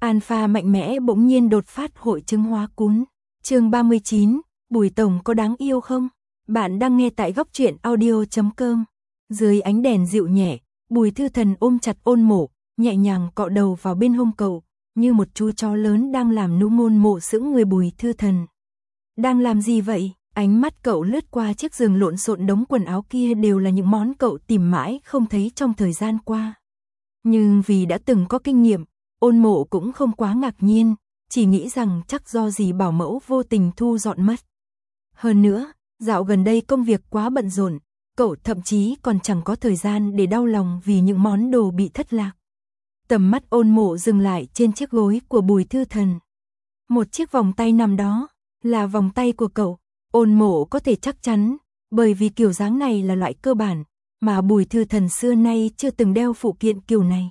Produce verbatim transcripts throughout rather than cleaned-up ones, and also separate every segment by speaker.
Speaker 1: Alpha mạnh mẽ bỗng nhiên đột phát hội chứng hóa cún. Chương ba mươi chín, Bùi Tổng có đáng yêu không? Bạn đang nghe tại góc truyện audio chấm com. Dưới ánh đèn dịu nhẹ, Bùi Thư Thần ôm chặt Ôn Mộ, nhẹ nhàng cọ đầu vào bên hông cậu, như một chú chó lớn đang làm nũng. Ôn Mộ sững người. Bùi Thư Thần, đang làm gì vậy? Ánh mắt cậu lướt qua chiếc giường lộn xộn, đống quần áo kia đều là những món cậu tìm mãi không thấy trong thời gian qua. Nhưng vì đã từng có kinh nghiệm, Ôn Mộ cũng không quá ngạc nhiên, chỉ nghĩ rằng chắc do dì bảo mẫu vô tình thu dọn mất. Hơn nữa, dạo gần đây công việc quá bận rộn, cậu thậm chí còn chẳng có thời gian để đau lòng vì những món đồ bị thất lạc. Tầm mắt Ôn Mộ dừng lại trên chiếc gối của Bùi Thư Thần. Một chiếc vòng tay nằm đó, là vòng tay của cậu. Ôn Mộ có thể chắc chắn, bởi vì kiểu dáng này là loại cơ bản, mà Bùi Thư Thần xưa nay chưa từng đeo phụ kiện kiểu này.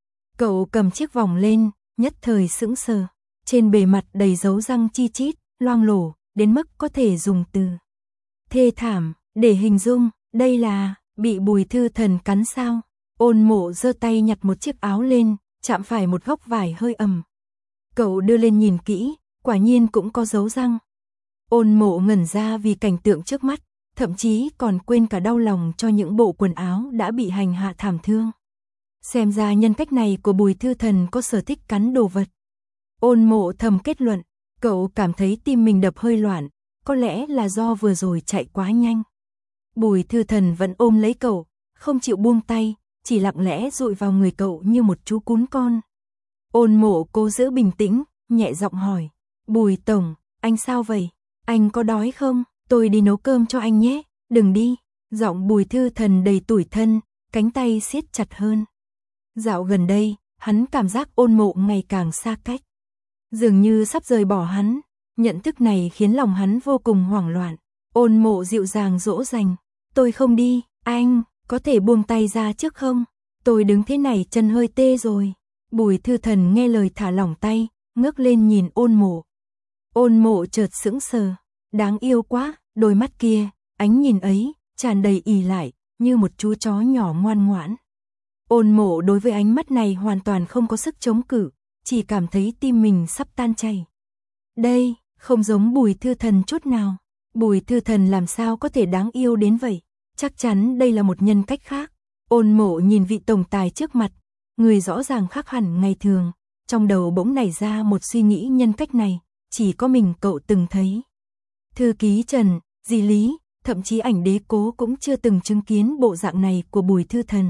Speaker 1: Cậu cầm chiếc vòng lên, nhất thời sững sờ. Trên bề mặt đầy dấu răng chi chít, loang lổ, đến mức có thể dùng từ thê thảm để hình dung. Đây là bị Bùi Thư Thần cắn sao? Ôn Mộ giơ tay nhặt một chiếc áo lên, chạm phải một góc vải hơi ẩm. Cậu đưa lên nhìn kỹ, quả nhiên cũng có dấu răng. Ôn Mộ ngẩn ra vì cảnh tượng trước mắt, thậm chí còn quên cả đau lòng cho những bộ quần áo đã bị hành hạ thảm thương. Xem ra nhân cách này của Bùi Thư Thần có sở thích cắn đồ vật. Ôn Mộ thầm kết luận, cậu cảm thấy tim mình đập hơi loạn, có lẽ là do vừa rồi chạy quá nhanh. Bùi Thư Thần vẫn ôm lấy cậu, không chịu buông tay, chỉ lặng lẽ dụi vào người cậu như một chú cún con. Ôn Mộ cố giữ bình tĩnh, nhẹ giọng hỏi, Bùi Tổng, anh sao vậy? Anh có đói không? Tôi đi nấu cơm cho anh nhé. Đừng đi. Giọng Bùi Thư Thần đầy tủi thân, cánh tay siết chặt hơn. Dạo gần đây, hắn cảm giác Ôn Mộ ngày càng xa cách, dường như sắp rời bỏ hắn. Nhận thức này khiến lòng hắn vô cùng hoảng loạn. Ôn Mộ dịu dàng dỗ dành, tôi không đi, anh có thể buông tay ra trước không? Tôi đứng thế này chân hơi tê rồi. Bùi Thư Thần nghe lời thả lỏng tay, ngước lên nhìn Ôn Mộ. Ôn Mộ chợt sững sờ, đáng yêu quá, đôi mắt kia, ánh nhìn ấy, tràn đầy ỷ lại, như một chú chó nhỏ ngoan ngoãn. Ôn Mộ đối với ánh mắt này hoàn toàn không có sức chống cự, chỉ cảm thấy tim mình sắp tan chảy. Đây, không giống Bùi Thư Thần chút nào. Bùi Thư Thần làm sao có thể đáng yêu đến vậy? Chắc chắn đây là một nhân cách khác. Ôn Mộ nhìn vị tổng tài trước mặt, người rõ ràng khác hẳn ngày thường, trong đầu bỗng nảy ra một suy nghĩ, nhân cách này chỉ có mình cậu từng thấy. Thư ký Trần, dì Lý, thậm chí ảnh đế cố cũng chưa từng chứng kiến bộ dạng này của Bùi Thư Thần.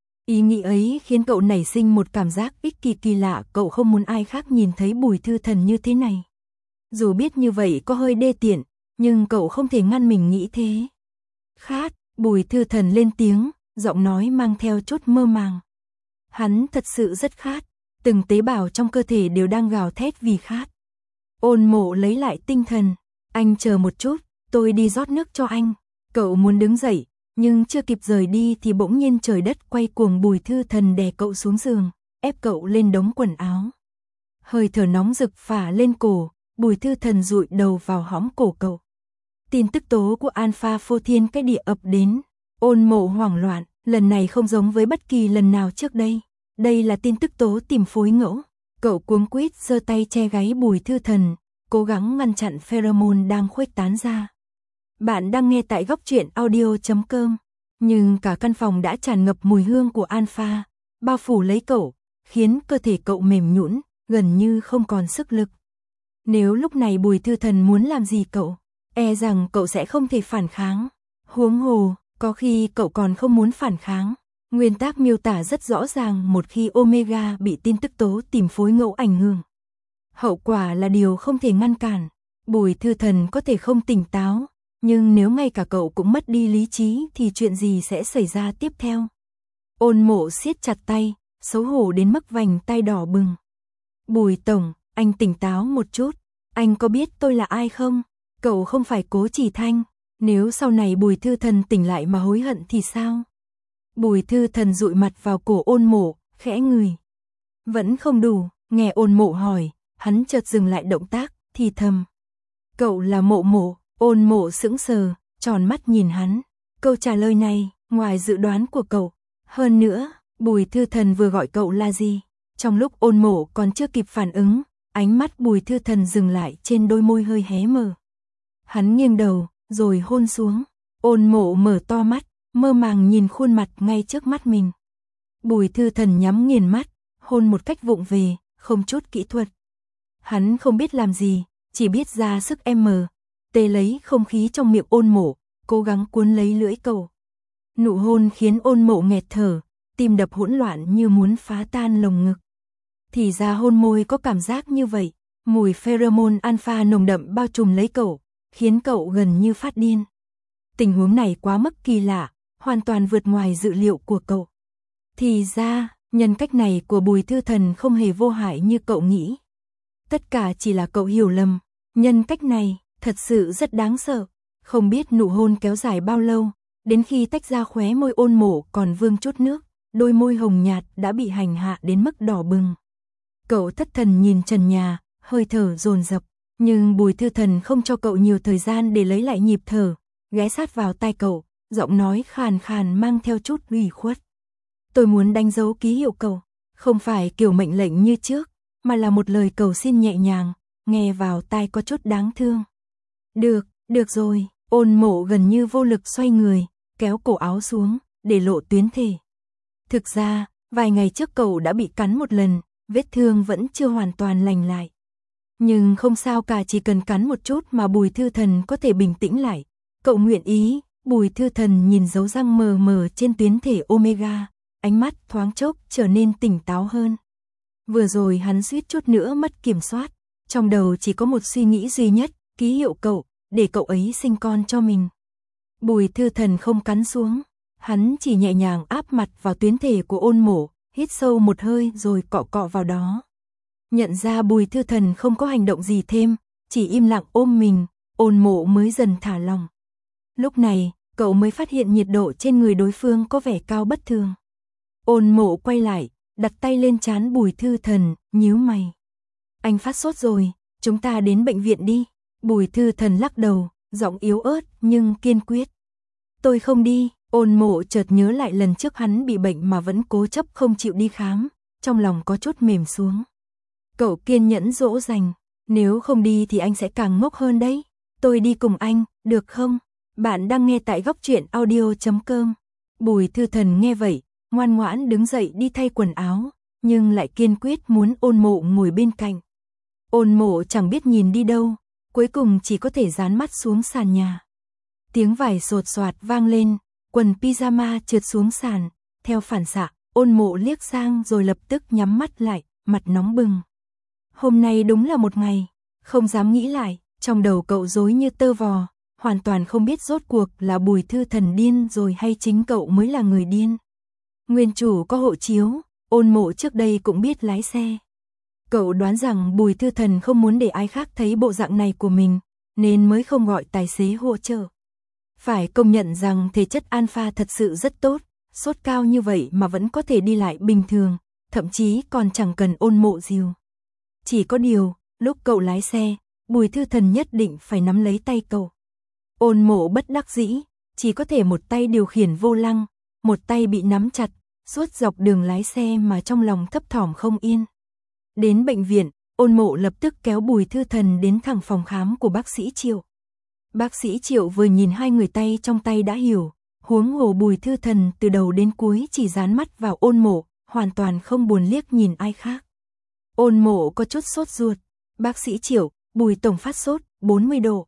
Speaker 1: Ý nghĩ ấy khiến cậu nảy sinh một cảm giác ích kỷ kỳ lạ, cậu không muốn ai khác nhìn thấy Bùi Thư Thần như thế này. Dù biết như vậy có hơi đê tiện, nhưng cậu không thể ngăn mình nghĩ thế. Khát, Bùi Thư Thần lên tiếng, giọng nói mang theo chút mơ màng. Hắn thật sự rất khát, từng tế bào trong cơ thể đều đang gào thét vì khát. Ôn Mộ lấy lại tinh thần, anh chờ một chút, tôi đi rót nước cho anh. Cậu muốn đứng dậy, nhưng chưa kịp rời đi thì bỗng nhiên trời đất quay cuồng. Bùi Thư Thần đè cậu xuống giường, ép cậu lên đống quần áo. Hơi thở nóng rực phả lên cổ, Bùi Thư Thần dụi đầu vào hõm cổ cậu. Tin tức tố của Alpha phô thiên cái địa ập đến. Ôn Mộ hoảng loạn, lần này không giống với bất kỳ lần nào trước đây. Đây là tin tức tố tìm phối ngẫu. Cậu cuống quýt giơ tay che gáy Bùi Thư Thần, cố gắng ngăn chặn pheromone đang khuếch tán ra. Bạn đang nghe tại góc truyện audio chấm com. Nhưng cả căn phòng đã tràn ngập mùi hương của Alpha, bao phủ lấy cậu, khiến cơ thể cậu mềm nhũn, gần như không còn sức lực. Nếu lúc này Bùi Thư Thần muốn làm gì cậu, e rằng cậu sẽ không thể phản kháng. Huống hồ, có khi cậu còn không muốn phản kháng. Nguyên tắc miêu tả rất rõ ràng, một khi Omega bị tin tức tố tìm phối ngẫu ảnh hưởng, hậu quả là điều không thể ngăn cản. Bùi Thư Thần có thể không tỉnh táo, nhưng nếu ngay cả cậu cũng mất đi lý trí thì chuyện gì sẽ xảy ra tiếp theo? Ôn Mộ siết chặt tay, xấu hổ đến mức vành tay đỏ bừng. Bùi Tổng, anh tỉnh táo một chút, anh có biết tôi là ai không? Cậu không phải Cố Chỉ Thanh, nếu sau này Bùi Thư Thần tỉnh lại mà hối hận thì sao? Bùi Thư Thần dụi mặt vào cổ Ôn Mộ, khẽ ngửi. Vẫn không đủ, nghe Ôn Mộ hỏi, hắn chợt dừng lại động tác, thì thầm. Cậu là Mộ Mộ. Ôn Mộ sững sờ, tròn mắt nhìn hắn. Câu trả lời này, ngoài dự đoán của cậu. Hơn nữa, Bùi Thư Thần vừa gọi cậu là gì? Trong lúc Ôn Mộ còn chưa kịp phản ứng, ánh mắt Bùi Thư Thần dừng lại trên đôi môi hơi hé mở. Hắn nghiêng đầu, rồi hôn xuống. Ôn Mộ mở to mắt, mơ màng nhìn khuôn mặt ngay trước mắt mình. Bùi Thư Thần nhắm nghiền mắt, hôn một cách vụng về, không chút kỹ thuật. Hắn không biết làm gì, chỉ biết ra sức em tê lấy không khí trong miệng Ôn Mộ, cố gắng cuốn lấy lưỡi cậu. Nụ hôn khiến Ôn Mộ nghẹt thở, tim đập hỗn loạn như muốn phá tan lồng ngực. Thì ra hôn môi có cảm giác như vậy, mùi pheromone alpha nồng đậm bao trùm lấy cậu, khiến cậu gần như phát điên. Tình huống này quá mức kỳ lạ, hoàn toàn vượt ngoài dự liệu của cậu. Thì ra, nhân cách này của Bùi Thư Thần không hề vô hại như cậu nghĩ. Tất cả chỉ là cậu hiểu lầm, nhân cách này thật sự rất đáng sợ. Không biết nụ hôn kéo dài bao lâu, đến khi tách ra khóe môi Ôn Mộ còn vương chút nước, đôi môi hồng nhạt đã bị hành hạ đến mức đỏ bừng. Cậu thất thần nhìn trần nhà, hơi thở dồn dập, nhưng Bùi Thư Thần không cho cậu nhiều thời gian để lấy lại nhịp thở, ghé sát vào tai cậu, giọng nói khàn khàn mang theo chút ủy khuất. Tôi muốn đánh dấu ký hiệu cậu, không phải kiểu mệnh lệnh như trước, mà là một lời cầu xin nhẹ nhàng, nghe vào tai có chút đáng thương. Được, được rồi, Ôn Mộ gần như vô lực xoay người, kéo cổ áo xuống, để lộ tuyến thể. Thực ra, vài ngày trước cậu đã bị cắn một lần, vết thương vẫn chưa hoàn toàn lành lại. Nhưng không sao cả, chỉ cần cắn một chút mà Bùi Thư Thần có thể bình tĩnh lại. Cậu nguyện ý. Bùi Thư Thần nhìn dấu răng mờ mờ trên tuyến thể Omega, ánh mắt thoáng chốc trở nên tỉnh táo hơn. Vừa rồi hắn suýt chút nữa mất kiểm soát, trong đầu chỉ có một suy nghĩ duy nhất, ký hiệu cậu, để cậu ấy sinh con cho mình. Bùi Thư Thần không cắn xuống, hắn chỉ nhẹ nhàng áp mặt vào tuyến thể của Ôn Mộ, hít sâu một hơi rồi cọ cọ vào đó. Nhận ra Bùi Thư Thần không có hành động gì thêm, chỉ im lặng ôm mình, Ôn Mộ mới dần thả lòng. Lúc này, cậu mới phát hiện nhiệt độ trên người đối phương có vẻ cao bất thường. Ôn Mộ quay lại, đặt tay lên trán Bùi Thư Thần, nhíu mày. Anh phát sốt rồi, chúng ta đến bệnh viện đi. Bùi Thư Thần lắc đầu, giọng yếu ớt nhưng kiên quyết. Tôi không đi. Ôn Mộ chợt nhớ lại lần trước hắn bị bệnh mà vẫn cố chấp không chịu đi khám, trong lòng có chút mềm xuống. Cậu kiên nhẫn dỗ dành, nếu không đi thì anh sẽ càng ngốc hơn đấy. Tôi đi cùng anh, được không? Bạn đang nghe tại góc truyện audio chấm com. Bùi Thư Thần nghe vậy, ngoan ngoãn đứng dậy đi thay quần áo, nhưng lại kiên quyết muốn Ôn Mộ ngồi bên cạnh. Ôn Mộ chẳng biết nhìn đi đâu, cuối cùng chỉ có thể dán mắt xuống sàn nhà. Tiếng vải sột soạt vang lên, quần pyjama trượt xuống sàn, theo phản xạ, Ôn Mộ liếc sang rồi lập tức nhắm mắt lại, mặt nóng bừng. Hôm nay đúng là một ngày, không dám nghĩ lại, trong đầu cậu rối như tơ vò, hoàn toàn không biết rốt cuộc là Bùi Thư Thần điên rồi hay chính cậu mới là người điên. Nguyên chủ có hộ chiếu, Ôn Mộ trước đây cũng biết lái xe. Cậu đoán rằng Bùi Thư Thần không muốn để ai khác thấy bộ dạng này của mình, nên mới không gọi tài xế hỗ trợ. Phải công nhận rằng thể chất alpha thật sự rất tốt, sốt cao như vậy mà vẫn có thể đi lại bình thường, thậm chí còn chẳng cần Ôn Mộ dìu. Chỉ có điều, lúc cậu lái xe, Bùi Thư Thần nhất định phải nắm lấy tay cậu. Ôn Mộ bất đắc dĩ, chỉ có thể một tay điều khiển vô lăng, một tay bị nắm chặt, suốt dọc đường lái xe mà trong lòng thấp thỏm không yên. Đến bệnh viện, Ôn Mộ lập tức kéo Bùi Thư Thần đến thẳng phòng khám của bác sĩ Triệu. Bác sĩ Triệu vừa nhìn hai người tay trong tay đã hiểu, huống hồ Bùi Thư Thần từ đầu đến cuối chỉ dán mắt vào Ôn Mộ, hoàn toàn không buồn liếc nhìn ai khác. Ôn Mộ có chút sốt ruột, bác sĩ Triệu, Bùi tổng phát sốt, bốn mươi độ.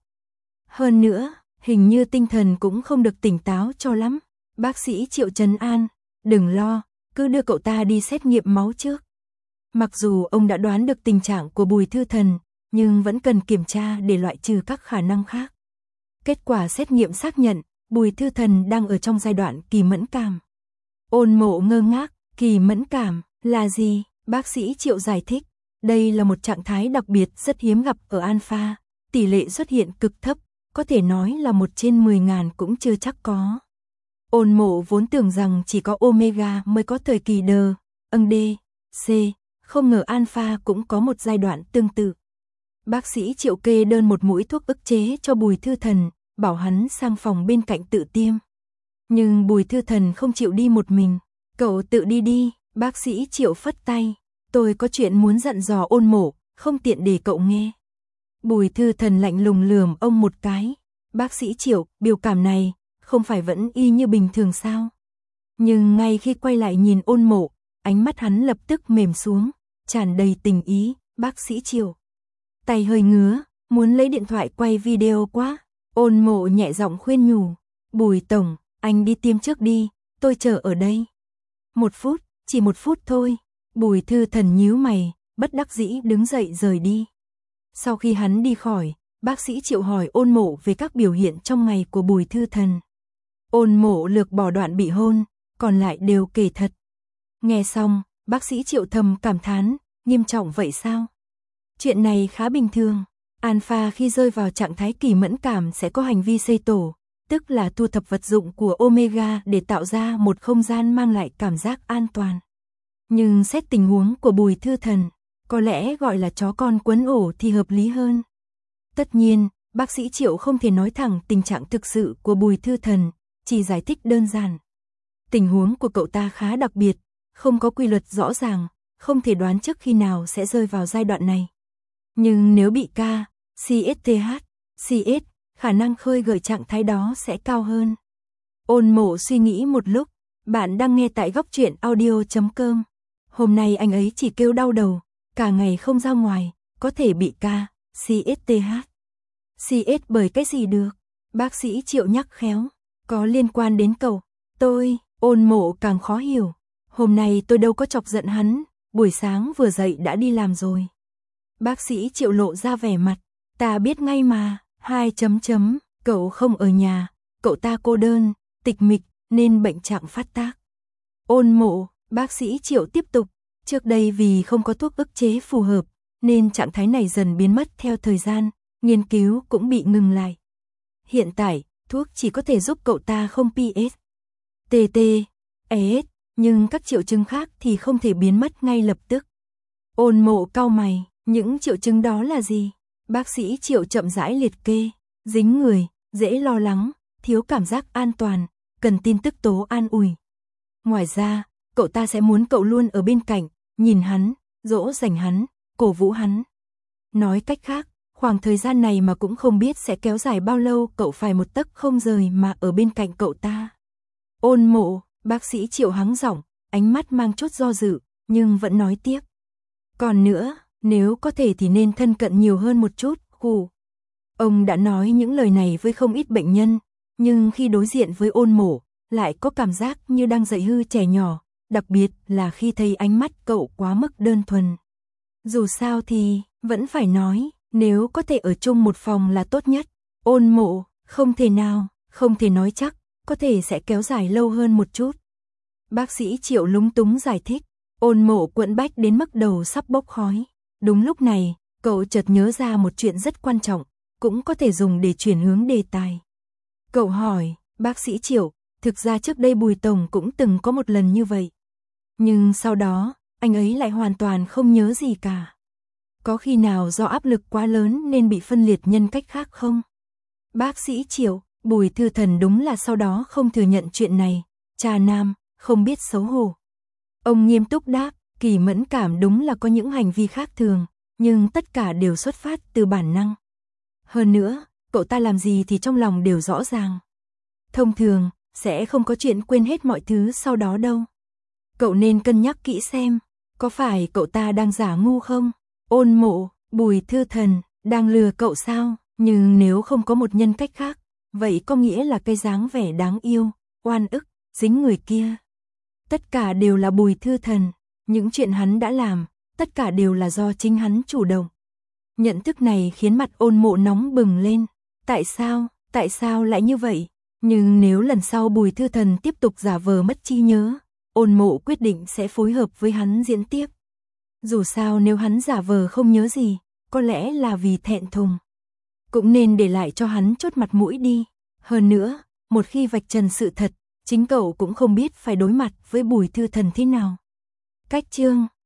Speaker 1: Hơn nữa, hình như tinh thần cũng không được tỉnh táo cho lắm. Bác sĩ Triệu trấn an, đừng lo, cứ đưa cậu ta đi xét nghiệm máu trước. Mặc dù ông đã đoán được tình trạng của Bùi Thư Thần, nhưng vẫn cần kiểm tra để loại trừ các khả năng khác. Kết quả xét nghiệm xác nhận, Bùi Thư Thần đang ở trong giai đoạn kỳ mẫn cảm. Ôn Mộ ngơ ngác, kỳ mẫn cảm là gì? Bác sĩ Triệu giải thích, đây là một trạng thái đặc biệt rất hiếm gặp ở alpha, tỷ lệ xuất hiện cực thấp, có thể nói là một trên mười ngàn cũng chưa chắc có. Ôn Mộ vốn tưởng rằng chỉ có omega mới có thời kỳ đờ, âng D, C, không ngờ alpha cũng có một giai đoạn tương tự. Bác sĩ Triệu kê đơn một mũi thuốc ức chế cho Bùi Thư Thần, bảo hắn sang phòng bên cạnh tự tiêm. Nhưng Bùi Thư Thần không chịu đi một mình, cậu tự đi đi, bác sĩ Triệu phất tay. tôi có chuyện muốn dặn dò Ôn Mộ, không tiện để cậu nghe. Bùi Thư Thần lạnh lùng lườm ông một cái. Bác sĩ Triệu, biểu cảm này, không phải vẫn y như bình thường sao? Nhưng ngay khi quay lại nhìn Ôn Mộ, ánh mắt hắn lập tức mềm xuống, tràn đầy tình ý. Bác sĩ Triệu tay hơi ngứa, muốn lấy điện thoại quay video quá. Ôn Mộ nhẹ giọng khuyên nhủ. Bùi tổng, anh đi tiêm trước đi, tôi chờ ở đây. Một phút, chỉ một phút thôi. Bùi Thư Thần nhíu mày, bất đắc dĩ đứng dậy rời đi. Sau khi hắn đi khỏi, bác sĩ Triệu hỏi Ôn Mộ về các biểu hiện trong ngày của Bùi Thư Thần. Ôn Mộ lược bỏ đoạn bị hôn, còn lại đều kể thật. Nghe xong, bác sĩ Triệu thầm cảm thán, nghiêm trọng vậy sao? Chuyện này khá bình thường. Alpha khi rơi vào trạng thái kỳ mẫn cảm sẽ có hành vi xây tổ, tức là thu thập vật dụng của Omega để tạo ra một không gian mang lại cảm giác an toàn. Nhưng xét tình huống của Bùi Thư Thần, có lẽ gọi là chó con quấn ổ thì hợp lý hơn. Tất nhiên, bác sĩ Triệu không thể nói thẳng tình trạng thực sự của Bùi Thư Thần, chỉ giải thích đơn giản. Tình huống của cậu ta khá đặc biệt, không có quy luật rõ ràng, không thể đoán trước khi nào sẽ rơi vào giai đoạn này. Nhưng nếu bị K, xê ét tê hát, xê ét, khả năng khơi gợi trạng thái đó sẽ cao hơn. Ôn Mộ suy nghĩ một lúc, bạn đang nghe tại góc truyện audio chấm com. Hôm nay anh ấy chỉ kêu đau đầu, cả ngày không ra ngoài, có thể bị K, xê ét tê hát. xê ét bởi cái gì được? Bác sĩ Triệu nhắc khéo, có liên quan đến cậu. Tôi, Ôn Mộ càng khó hiểu. Hôm nay tôi đâu có chọc giận hắn, buổi sáng vừa dậy đã đi làm rồi. Bác sĩ Triệu lộ ra vẻ mặt, ta biết ngay mà, hai chấm chấm, cậu không ở nhà, cậu ta cô đơn, tịch mịch, nên bệnh trạng phát tác. Ôn Mộ, bác sĩ Triệu tiếp tục, trước đây vì không có thuốc ức chế phù hợp, nên trạng thái này dần biến mất theo thời gian, nghiên cứu cũng bị ngừng lại. Hiện tại, thuốc chỉ có thể giúp cậu ta không pê ét, tê tê, e ét, nhưng các triệu chứng khác thì không thể biến mất ngay lập tức. Ôn Mộ cau mày, những triệu chứng đó là gì? Bác sĩ Triệu chậm rãi liệt kê, dính người, dễ lo lắng, thiếu cảm giác an toàn, cần tin tức tố an ủi. Ngoài ra, cậu ta sẽ muốn cậu luôn ở bên cạnh, nhìn hắn, dỗ dành hắn, cổ vũ hắn. Nói cách khác, khoảng thời gian này mà cũng không biết sẽ kéo dài bao lâu, cậu phải một tấc không rời mà ở bên cạnh cậu ta. Ôn Mộ, bác sĩ Triệu hắng giọng, ánh mắt mang chút do dự, nhưng vẫn nói tiếp. Còn nữa, nếu có thể thì nên thân cận nhiều hơn một chút, khủ. Ông đã nói những lời này với không ít bệnh nhân, nhưng khi đối diện với Ôn Mộ, lại có cảm giác như đang dạy hư trẻ nhỏ, đặc biệt là khi thấy ánh mắt cậu quá mức đơn thuần. Dù sao thì, vẫn phải nói, nếu có thể ở chung một phòng là tốt nhất. Ôn Mộ, không thể nào, không thể nói chắc, có thể sẽ kéo dài lâu hơn một chút. Bác sĩ Triệu lúng túng giải thích, Ôn Mộ quẫn bách đến mức đầu sắp bốc khói. Đúng lúc này, cậu chợt nhớ ra một chuyện rất quan trọng, cũng có thể dùng để chuyển hướng đề tài. Cậu hỏi, bác sĩ Triệu, thực ra trước đây Bùi Tổng cũng từng có một lần như vậy. Nhưng sau đó, anh ấy lại hoàn toàn không nhớ gì cả. Có khi nào do áp lực quá lớn nên bị phân liệt nhân cách khác không? Bác sĩ Triệu, Bùi Thư Thần đúng là sau đó không thừa nhận chuyện này, trà nam, không biết xấu hổ. Ông nghiêm túc đáp, kỳ mẫn cảm đúng là có những hành vi khác thường, nhưng tất cả đều xuất phát từ bản năng. Hơn nữa, cậu ta làm gì thì trong lòng đều rõ ràng. Thông thường, sẽ không có chuyện quên hết mọi thứ sau đó đâu. Cậu nên cân nhắc kỹ xem, có phải cậu ta đang giả ngu không? Ôn Mộ, Bùi Thư Thần, đang lừa cậu sao? Nhưng nếu không có một nhân cách khác, vậy có nghĩa là cái dáng vẻ đáng yêu, oan ức, dính người kia. Tất cả đều là Bùi Thư Thần, những chuyện hắn đã làm, tất cả đều là do chính hắn chủ động. Nhận thức này khiến mặt Ôn Mộ nóng bừng lên. Tại sao, tại sao lại như vậy? Nhưng nếu lần sau Bùi Thư Thần tiếp tục giả vờ mất trí nhớ, Ôn Mộ quyết định sẽ phối hợp với hắn diễn tiếp. Dù sao nếu hắn giả vờ không nhớ gì, có lẽ là vì thẹn thùng. Cũng nên để lại cho hắn chốt mặt mũi đi. Hơn nữa, một khi vạch trần sự thật, chính cậu cũng không biết phải đối mặt với Bùi Thư Thần thế nào. Cách chương